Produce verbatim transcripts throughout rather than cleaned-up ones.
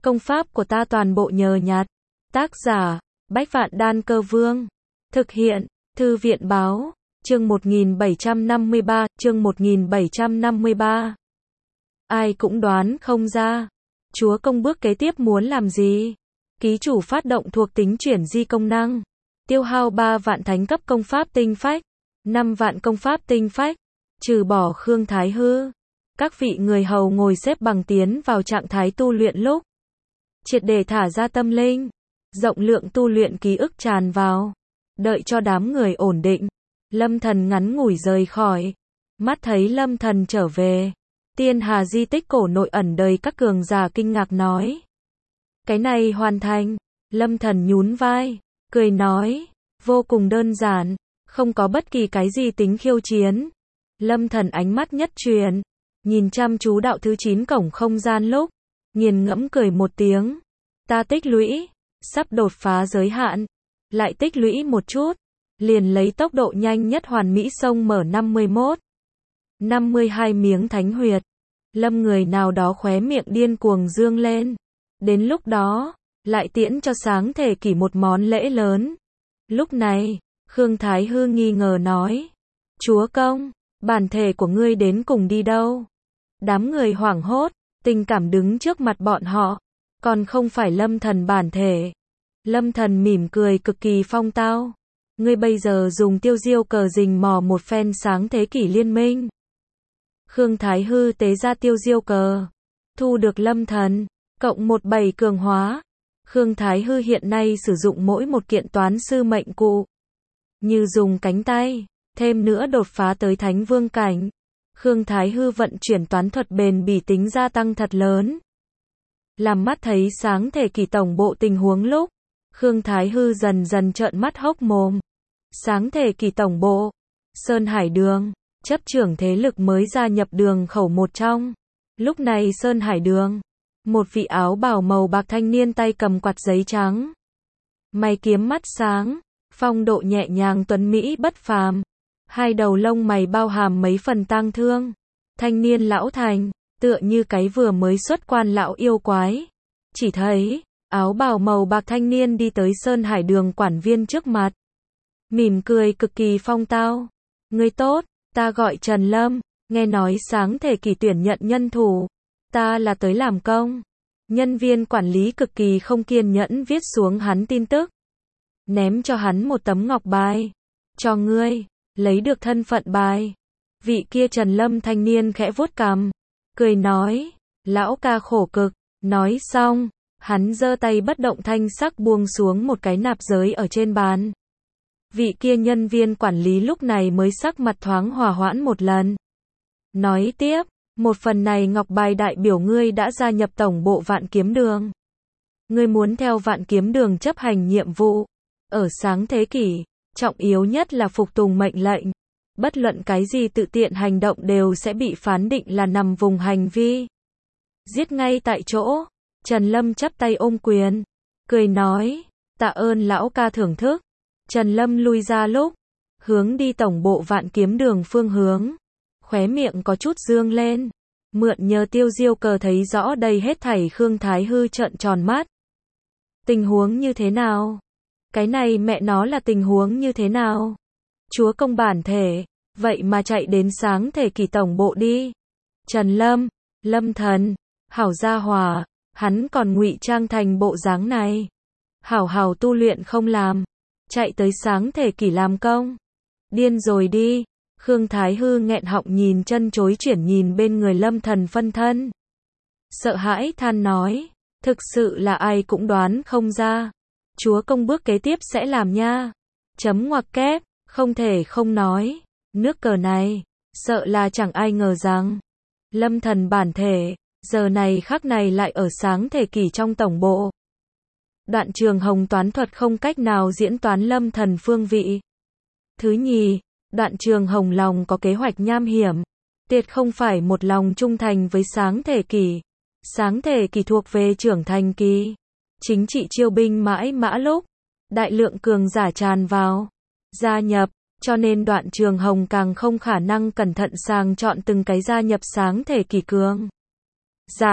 Công pháp của ta toàn bộ nhờ nhặt. Tác giả, Bách Vạn Đan Cơ Vương. Thực hiện, Thư viện Báo. Chương một nghìn bảy trăm năm mươi ba, chương một nghìn bảy trăm năm mươi ba. Ai cũng đoán không ra. Chúa công bước kế tiếp muốn làm gì? Ký chủ phát động thuộc tính chuyển di công năng. Tiêu hao ba vạn thánh cấp công pháp tinh phách. năm vạn công pháp tinh phách. Trừ bỏ Khương Thái Hư. Các vị người hầu ngồi xếp bằng tiến vào trạng thái tu luyện lúc. Triệt để thả ra tâm linh. Rộng lượng tu luyện ký ức tràn vào. Đợi cho đám người ổn định. Lâm Thần ngắn ngủi rời khỏi. Mắt thấy Lâm Thần trở về. Tiên Hà di tích cổ nội ẩn đầy các cường giả kinh ngạc nói. Cái này hoàn thành. Lâm Thần nhún vai. Cười nói. Vô cùng đơn giản. Không có bất kỳ cái gì tính khiêu chiến. Lâm Thần ánh mắt nhất truyền. Nhìn chăm chú đạo thứ chín cổng không gian lúc. Nghiền ngẫm cười một tiếng. Ta tích lũy. Sắp đột phá giới hạn. Lại tích lũy một chút. Liền lấy tốc độ nhanh nhất hoàn mỹ sông mở năm mươi mốt. năm mươi hai miếng thánh huyệt. Lâm người nào đó khóe miệng điên cuồng dương lên. Đến lúc đó, lại tiễn cho sáng thể kỷ một món lễ lớn. Lúc này, Khương Thái Hư nghi ngờ nói. Chúa công, bản thể của ngươi đến cùng đi đâu? Đám người hoảng hốt, tình cảm đứng trước mặt bọn họ. Còn không phải Lâm Thần bản thể. Lâm Thần mỉm cười cực kỳ phong tao. Ngươi bây giờ dùng tiêu diêu cờ rình mò một phen sáng thế kỷ liên minh. Khương Thái Hư tế ra tiêu diêu cờ. Thu được Lâm Thần. Cộng một bảy cường hóa. Khương Thái Hư hiện nay sử dụng mỗi một kiện toán sư mệnh cụ. Như dùng cánh tay. Thêm nữa đột phá tới thánh vương cảnh. Khương Thái Hư vận chuyển toán thuật bền bỉ tính gia tăng thật lớn. Làm mắt thấy sáng thể kỷ tổng bộ tình huống lúc. Khương Thái Hư dần dần trợn mắt hốc mồm. Sáng thể kỷ tổng bộ. Sơn Hải Đường. Chấp trưởng thế lực mới gia nhập đường khẩu một trong. Lúc này Sơn Hải Đường. Một vị áo bào màu bạc thanh niên tay cầm quạt giấy trắng. Mày kiếm mắt sáng. Phong độ nhẹ nhàng tuấn mỹ bất phàm. Hai đầu lông mày bao hàm mấy phần tang thương. Thanh niên lão thành. Tựa như cái vừa mới xuất quan lão yêu quái. Chỉ thấy, áo bào màu bạc thanh niên đi tới Sơn Hải Đường quản viên trước mặt. Mỉm cười cực kỳ phong tao. Ngươi tốt, ta gọi Trần Lâm, nghe nói sáng thể kỷ tuyển nhận nhân thủ. Ta là tới làm công. Nhân viên quản lý cực kỳ không kiên nhẫn viết xuống hắn tin tức. Ném cho hắn một tấm ngọc bài. Cho ngươi, lấy được thân phận bài. Vị kia Trần Lâm thanh niên khẽ vuốt cằm. Cười nói, lão ca khổ cực. Nói xong, hắn giơ tay bất động thanh sắc buông xuống một cái nạp giới ở trên bàn. Vị kia nhân viên quản lý lúc này mới sắc mặt thoáng hòa hoãn một lần. Nói tiếp, một phần này ngọc bài đại biểu ngươi đã gia nhập tổng bộ Vạn Kiếm Đường. Ngươi muốn theo Vạn Kiếm Đường chấp hành nhiệm vụ. Ở sáng thế kỷ, trọng yếu nhất là phục tùng mệnh lệnh. Bất luận cái gì tự tiện hành động đều sẽ bị phán định là nằm vùng hành vi. Giết ngay tại chỗ. Trần Lâm chắp tay ôm quyền. Cười nói, tạ ơn lão ca thưởng thức. Trần Lâm lui ra lúc. Hướng đi tổng bộ Vạn Kiếm Đường phương hướng. Khóe miệng có chút dương lên. Mượn nhờ tiêu diêu cờ thấy rõ đây hết thảy. Khương Thái Hư trợn tròn mắt. Tình huống như thế nào? Cái này mẹ nó là tình huống như thế nào? Chúa công bản thể, vậy mà chạy đến sáng thể kỷ tổng bộ đi. Trần Lâm, Lâm Thần, hảo gia hòa, hắn còn ngụy trang thành bộ dáng này. Hảo hảo tu luyện không làm, chạy tới sáng thể kỷ làm công. Điên rồi đi. Khương Thái Hư nghẹn họng nhìn chân chối chuyển nhìn bên người Lâm Thần phân thân. Sợ hãi than nói, thực sự là ai cũng đoán không ra. Chúa công bước kế tiếp sẽ làm nha. Chấm ngoặc kép. Không thể không nói, nước cờ này, sợ là chẳng ai ngờ rằng, Lâm Thần bản thể, giờ này khắc này lại ở sáng thể kỷ trong tổng bộ. Đoạn Trường Hồng toán thuật không cách nào diễn toán Lâm Thần phương vị. Thứ nhì, Đoạn Trường Hồng lòng có kế hoạch nham hiểm, tuyệt không phải một lòng trung thành với sáng thể kỷ. Sáng thể kỷ thuộc về trưởng thành kỳ, chính trị chiêu binh mãi mã lúc, đại lượng cường giả tràn vào. Gia nhập, cho nên Đoạn Trường Hồng càng không khả năng cẩn thận sàng chọn từng cái gia nhập sáng thể kỷ cường giả.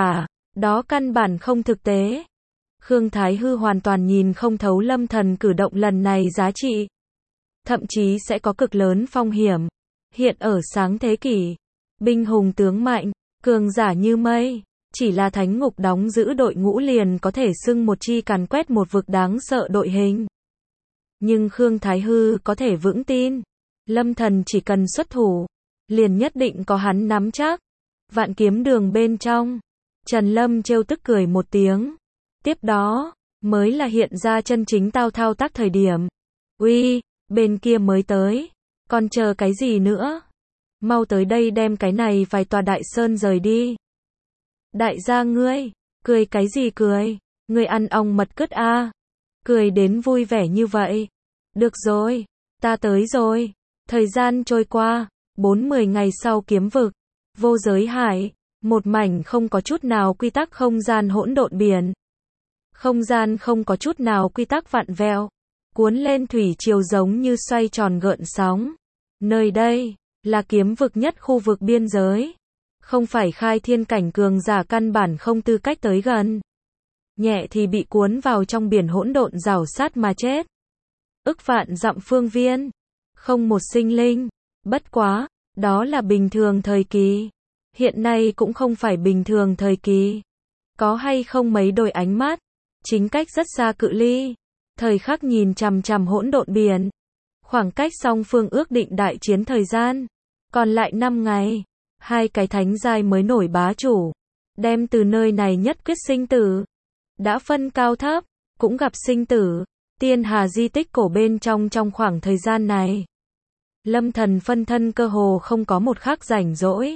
Đó căn bản không thực tế. Khương Thái Hư hoàn toàn nhìn không thấu Lâm Thần cử động lần này giá trị. Thậm chí sẽ có cực lớn phong hiểm. Hiện ở sáng thế kỷ, binh hùng tướng mạnh, cường giả như mây, chỉ là thánh ngục đóng giữ đội ngũ liền có thể xưng một chi càn quét một vực đáng sợ đội hình. Nhưng Khương Thái Hư có thể vững tin, Lâm Thần chỉ cần xuất thủ, liền nhất định có hắn nắm chắc. Vạn kiếm đường bên trong, Trần Lâm trêu tức cười một tiếng. Tiếp đó, mới là hiện ra chân chính tao thao tác thời điểm. Uy, bên kia mới tới, còn chờ cái gì nữa? Mau tới đây đem cái này vài tòa đại sơn rời đi. Đại gia ngươi, cười cái gì cười? Ngươi ăn ong mật cứt a? À? Cười đến vui vẻ như vậy. Được rồi, ta tới rồi. Thời gian trôi qua, bốn mươi ngày sau kiếm vực, vô giới hải, một mảnh không có chút nào quy tắc không gian hỗn độn biển. Không gian không có chút nào quy tắc vặn vẹo, cuốn lên thủy triều giống như xoay tròn gợn sóng. Nơi đây là kiếm vực nhất khu vực biên giới, không phải khai thiên cảnh cường giả căn bản không tư cách tới gần. Nhẹ thì bị cuốn vào trong biển hỗn độn rào sát mà chết. Ức vạn dặm phương viên, không một sinh linh. Bất quá, đó là bình thường thời kỳ. Hiện nay cũng không phải bình thường thời kỳ. Có hay không mấy đôi ánh mắt, chính cách rất xa cự ly, thời khắc nhìn chằm chằm hỗn độn biển. Khoảng cách song phương ước định đại chiến thời gian, còn lại năm ngày, hai cái thánh giai mới nổi bá chủ, đem từ nơi này nhất quyết sinh tử. Đã phân cao thấp, cũng gặp sinh tử, tiên hà di tích cổ bên trong trong khoảng thời gian này. Lâm Thần phân thân cơ hồ không có một khắc rảnh rỗi.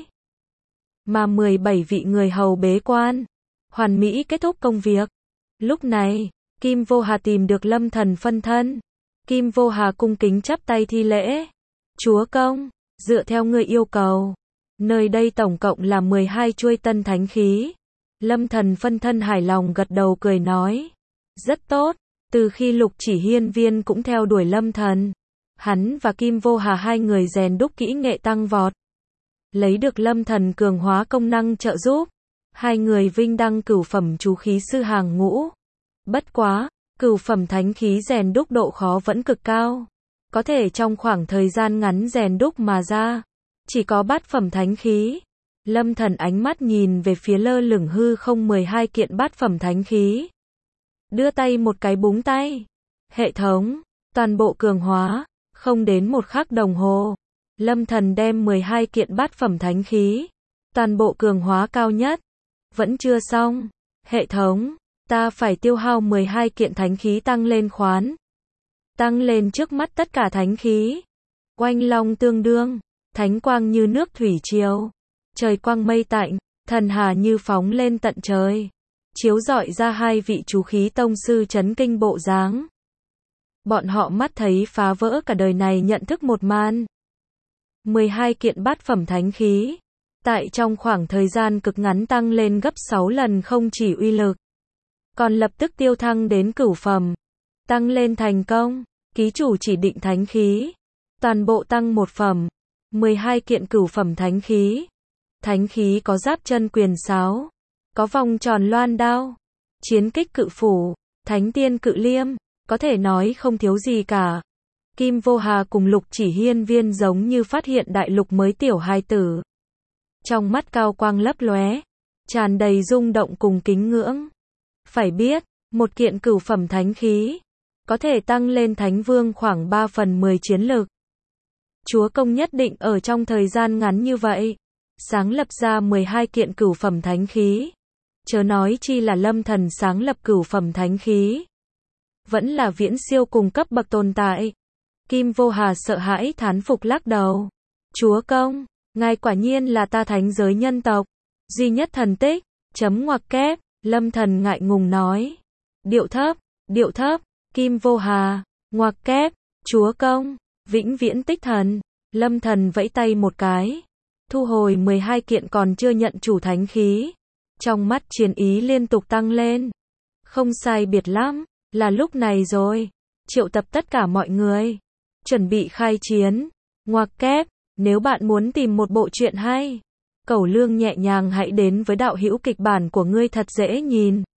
Mà mười bảy vị người hầu bế quan, hoàn mỹ kết thúc công việc. Lúc này, Kim Vô Hà tìm được Lâm Thần phân thân. Kim Vô Hà cung kính chắp tay thi lễ. Chúa công, dựa theo ngươi yêu cầu, nơi đây tổng cộng là mười hai chuôi tân thánh khí. Lâm Thần phân thân hài lòng gật đầu cười nói. Rất tốt, từ khi Lục Chỉ Hiên Viên cũng theo đuổi Lâm Thần, hắn và Kim Vô Hà hai người rèn đúc kỹ nghệ tăng vọt. Lấy được Lâm Thần cường hóa công năng trợ giúp, hai người vinh đăng cửu phẩm chú khí sư hàng ngũ. Bất quá, cửu phẩm thánh khí rèn đúc độ khó vẫn cực cao. Có thể trong khoảng thời gian ngắn rèn đúc mà ra. Chỉ có bát phẩm thánh khí. Lâm Thần ánh mắt nhìn về phía lơ lửng hư không mười hai kiện bát phẩm thánh khí. Đưa tay một cái búng tay. Hệ thống, toàn bộ cường hóa, không đến một khắc đồng hồ. Lâm Thần đem mười hai kiện bát phẩm thánh khí. Toàn bộ cường hóa cao nhất. Vẫn chưa xong. Hệ thống, ta phải tiêu hao mười hai kiện thánh khí tăng lên khoán. Tăng lên trước mắt tất cả thánh khí. Oanh long tương đương, thánh quang như nước thủy triều. Trời quang mây tạnh, thần hà như phóng lên tận trời. Chiếu rọi ra hai vị chú khí tông sư chấn kinh bộ dáng. Bọn họ mắt thấy phá vỡ cả đời này nhận thức một màn. mười hai kiện bát phẩm thánh khí. Tại trong khoảng thời gian cực ngắn tăng lên gấp sáu lần không chỉ uy lực. Còn lập tức tiêu thăng đến cửu phẩm. Tăng lên thành công, ký chủ chỉ định thánh khí. Toàn bộ tăng một phẩm. mười hai kiện cửu phẩm thánh khí. Thánh khí có giáp chân quyền sáo. Có vòng tròn loan đao. Chiến kích cự phủ. Thánh tiên cự liêm. Có thể nói không thiếu gì cả. Kim Vô Hà cùng Lục Chỉ Hiên Viên giống như phát hiện đại lục mới tiểu hài tử. Trong mắt cao quang lấp lóe, tràn đầy rung động cùng kính ngưỡng. Phải biết, một kiện cửu phẩm thánh khí, có thể tăng lên thánh vương khoảng ba phần mười chiến lực. Chúa công nhất định ở trong thời gian ngắn như vậy, sáng lập ra mười hai kiện cửu phẩm thánh khí. Chớ nói chi là Lâm Thần sáng lập cửu phẩm thánh khí. Vẫn là viễn siêu cùng cấp bậc tồn tại. Kim Vô Hà sợ hãi thán phục lắc đầu. Chúa công, ngài quả nhiên là ta thánh giới nhân tộc. Duy nhất thần tích, chấm ngoặc kép, Lâm Thần ngại ngùng nói. Điệu thấp, điệu thấp, Kim Vô Hà, ngoặc kép, chúa công, vĩnh viễn tích thần. Lâm Thần vẫy tay một cái. Thu hồi mười hai kiện còn chưa nhận chủ thánh khí. Trong mắt chiến ý liên tục tăng lên. Không sai biệt lắm, là lúc này rồi. Triệu tập tất cả mọi người. Chuẩn bị khai chiến. Ngoặc kép, nếu bạn muốn tìm một bộ truyện hay, Cẩu Lương nhẹ nhàng hãy đến với đạo hữu kịch bản của ngươi thật dễ nhìn.